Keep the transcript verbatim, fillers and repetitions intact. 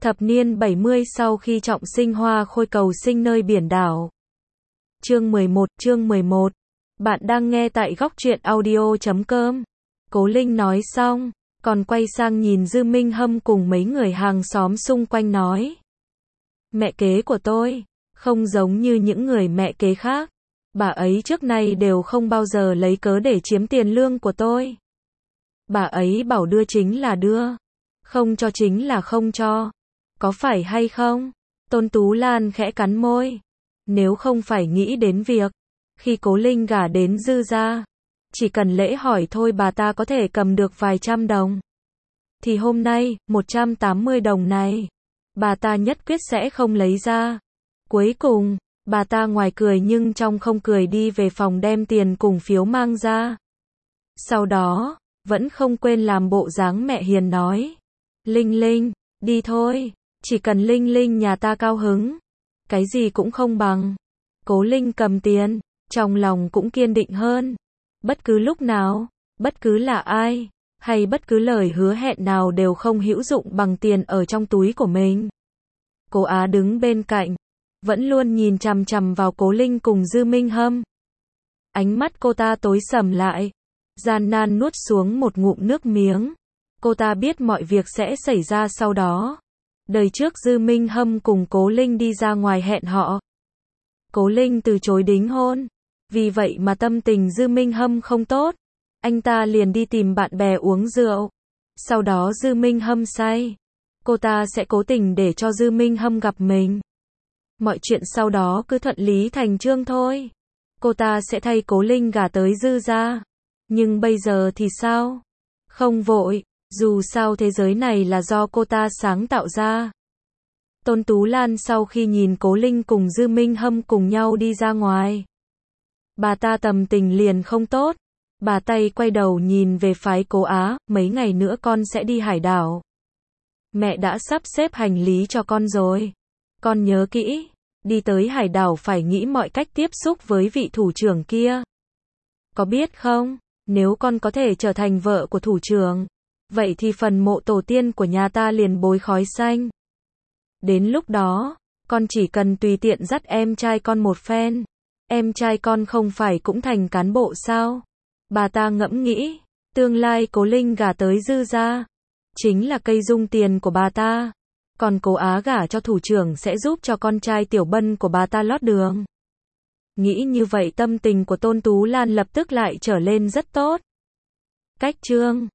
Thập niên bảy mươi sau khi trọng sinh hoa khôi cầu sinh nơi biển đảo. Chương mười một, chương mười một. Bạn đang nghe tại góc truyện audio chấm com. Cố Linh nói xong, còn quay sang nhìn Dư Minh Hâm cùng mấy người hàng xóm xung quanh nói. Mẹ kế của tôi, không giống như những người mẹ kế khác. Bà ấy trước nay đều không bao giờ lấy cớ để chiếm tiền lương của tôi. Bà ấy bảo đưa chính là đưa, không cho chính là không cho. Có phải hay không? Tôn Tú Lan khẽ cắn môi. Nếu không phải nghĩ đến việc, khi Cố Linh gả đến Dư gia, chỉ cần lễ hỏi thôi bà ta có thể cầm được vài trăm đồng. Thì hôm nay, một trăm tám mươi đồng này, bà ta nhất quyết sẽ không lấy ra. Cuối cùng, bà ta ngoài cười nhưng trong không cười đi về phòng đem tiền cùng phiếu mang ra. Sau đó, vẫn không quên làm bộ dáng mẹ hiền nói. Linh Linh, đi thôi. Chỉ cần Linh Linh nhà ta cao hứng, cái gì cũng không bằng. Cố Linh cầm tiền, trong lòng cũng kiên định hơn. Bất cứ lúc nào, bất cứ là ai, hay bất cứ lời hứa hẹn nào đều không hữu dụng bằng tiền ở trong túi của mình. Cố Á đứng bên cạnh, vẫn luôn nhìn chằm chằm vào Cố Linh cùng Dư Minh Hâm. Ánh mắt cô ta tối sầm lại, gian nan nuốt xuống một ngụm nước miếng. Cô ta biết mọi việc sẽ xảy ra sau đó. Đời trước Dư Minh Hâm cùng Cố Linh đi ra ngoài hẹn họ. Cố Linh từ chối đính hôn. Vì vậy mà tâm tình Dư Minh Hâm không tốt. Anh ta liền đi tìm bạn bè uống rượu. Sau đó Dư Minh Hâm say. Cô ta sẽ cố tình để cho Dư Minh Hâm gặp mình. Mọi chuyện sau đó cứ thuận lý thành chương thôi. Cô ta sẽ thay Cố Linh gả tới Dư gia. Nhưng bây giờ thì sao? Không vội. Dù sao thế giới này là do cô ta sáng tạo ra. Tôn Tú Lan sau khi nhìn Cố Linh cùng Dư Minh Hâm cùng nhau đi ra ngoài, bà ta tâm tình liền không tốt. Bà tay quay đầu nhìn về phái Cố Á, mấy ngày nữa con sẽ đi hải đảo. Mẹ đã sắp xếp hành lý cho con rồi. Con nhớ kỹ, đi tới hải đảo phải nghĩ mọi cách tiếp xúc với vị thủ trưởng kia. Có biết không, nếu con có thể trở thành vợ của thủ trưởng, vậy thì phần mộ tổ tiên của nhà ta liền bối khói xanh. Đến lúc đó, con chỉ cần tùy tiện dắt em trai con một phen. Em trai con không phải cũng thành cán bộ sao? Bà ta ngẫm nghĩ, tương lai Cố Linh gả tới Dư gia, chính là cây dung tiền của bà ta. Còn Cố Á gả cho thủ trưởng sẽ giúp cho con trai Tiểu Bân của bà ta lót đường. Nghĩ như vậy tâm tình của Tôn Tú Lan lập tức lại trở lên rất tốt. Cách chương